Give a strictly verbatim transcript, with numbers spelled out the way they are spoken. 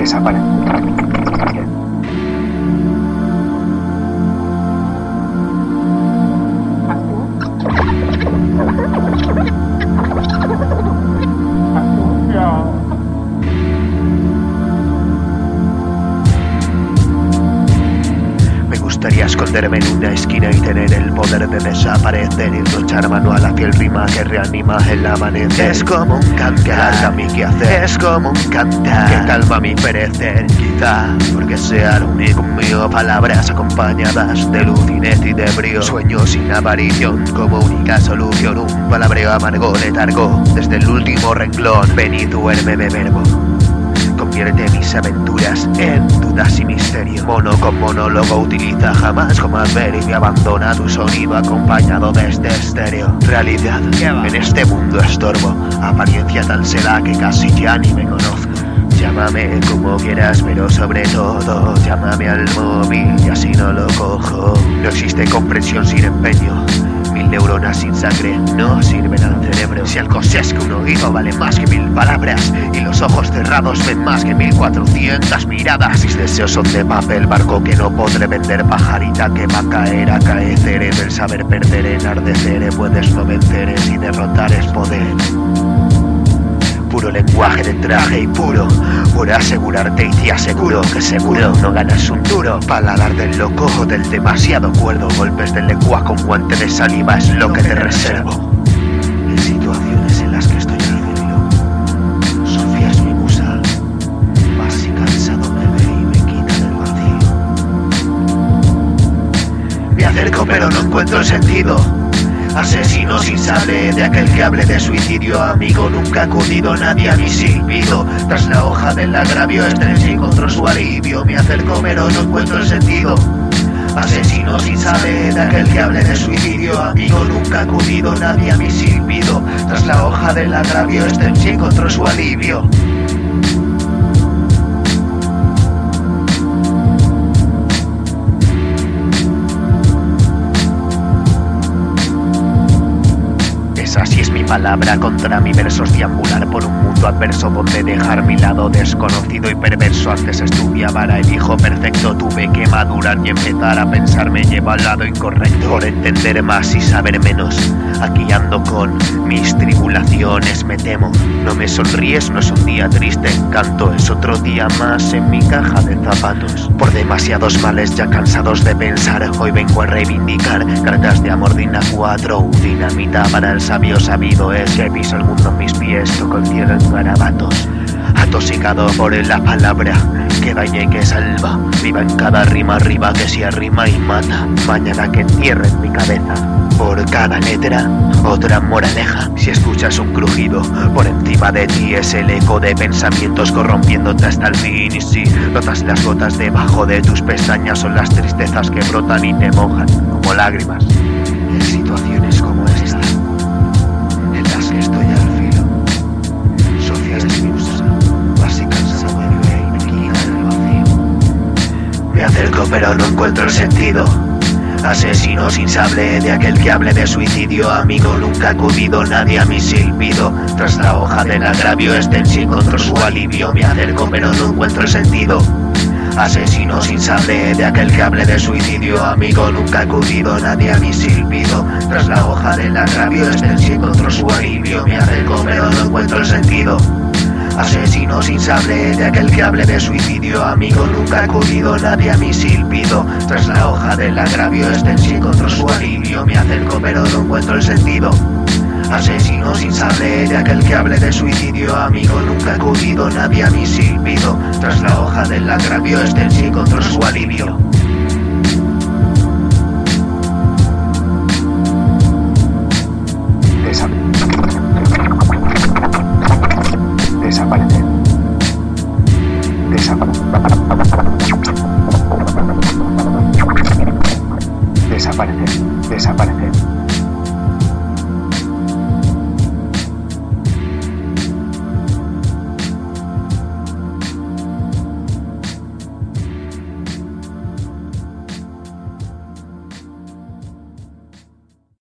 desaparece. Me gustaría esconderme en una esquina y tener el poder de desaparecer y luchar mano a la fiel rima que reanima el amanecer. Es como un cantar, mi quehacer. Es como un cantar que calma mi perecer. Quizá porque sea lo único mío. Palabras acompañadas de lucidez y de brío. Sueños sin aparición como única solución. Un palabreo amargo letargo desde el último renglón. Ven y duérmeme verbo. Convierte mis aventuras en dudas y misterio. Mono con monólogo utiliza jamás como adverbio y abandona tu sonido acompañado de este estéreo. Realidad, en este mundo estorbo. Apariencia tal será que casi ya ni me conozco. Llámame como quieras, pero sobre todo llámame al móvil y así no lo cojo. No existe comprensión sin empeño. Mil neuronas sin sangre no sirven al cerebro. Si algo sé es que un oído vale más que mil palabras y los ojos cerrados ven más que mil cuatrocientas miradas. Mis deseos son de papel, barco que no podré vender, pajarita que va a caer, acaecer en el saber perder, enardecer. Puedes no vencer y derrotar es poder. Puro lenguaje de traje y puro, por asegurarte y te aseguro que seguro no ganas un duro. Paladar del loco o del demasiado cuerdo, golpes de lengua con guante de saliva es lo que te reservo. En situaciones en las que estoy al filo, Sofía es mi musa, más y cansado me ve y me quita del vacío. Me acerco pero no encuentro el sentido. Asesino sin sable, de aquel que hable de suicidio. Amigo, nunca ha acudido nadie a mi silbido. Tras la hoja del agravio estrecho encontró su alivio. Me acerco pero no encuentro el sentido. Asesino sin sable, de aquel que hable de suicidio. Amigo, nunca ha acudido nadie a mi silbido. Tras la hoja del agravio estrecho encontró su alivio. Así es mi palabra contra mi versos, deambular por un mundo adverso donde dejar mi lado desconocido y perverso. Antes estudiaba era el hijo perfecto, tuve que madurar y empezar a pensar, me lleva al lado incorrecto. Por entender más y saber menos, aquí ando con mis tribulaciones, me temo. No me sonríes, no es un día triste, encanto, es otro día más en mi caja de zapatos. Por demasiados males ya cansados de pensar, hoy vengo a reivindicar cartas de amor Dina cuatro, dinamita para el sabio sabido es que piso el mundo en mis pies, toco el cielo en garabatos. Atosigado por la palabra que daña y que salva, viva en cada rima arriba que se arrima y mata. Mañana que entierre en mi cabeza por cada letra otra moraleja. Si escuchas un crujido por encima de ti es el eco de pensamientos corrompiéndote hasta el fin. Y si notas las gotas debajo de tus pestañas son las tristezas que brotan y te mojan como lágrimas. En situaciones como esta en las que estoy al filo, Sofía es mi musa, más y cansado me ve y me quita el vacío. Me acerco pero no encuentro el sentido. Asesino sin sable, de aquel que hable de suicidio. Amigo, nunca ha acudido nadie a mi silbido. Tras la hoja del agravio este en sí encontró su alivio. Me acerco pero no encuentro el sentido. Asesino sin sable, de aquel que hable de suicidio. Amigo, nunca ha acudido nadie a mi silbido. Tras la hoja del agravio este en sí encontró su alivio. Me acerco pero no encuentro el sentido. Asesino sin sable, de aquel que hable de suicidio. Amigo, nunca ha acudido nadie a mi silbido. Tras la hoja del agravio este en sí encontró su alivio. Me acerco pero no encuentro el sentido. Asesino sin sable, de aquel que hable de suicidio. Amigo, nunca ha acudido nadie a mi silbido. Tras la hoja del agravio este en sí encontró su alivio.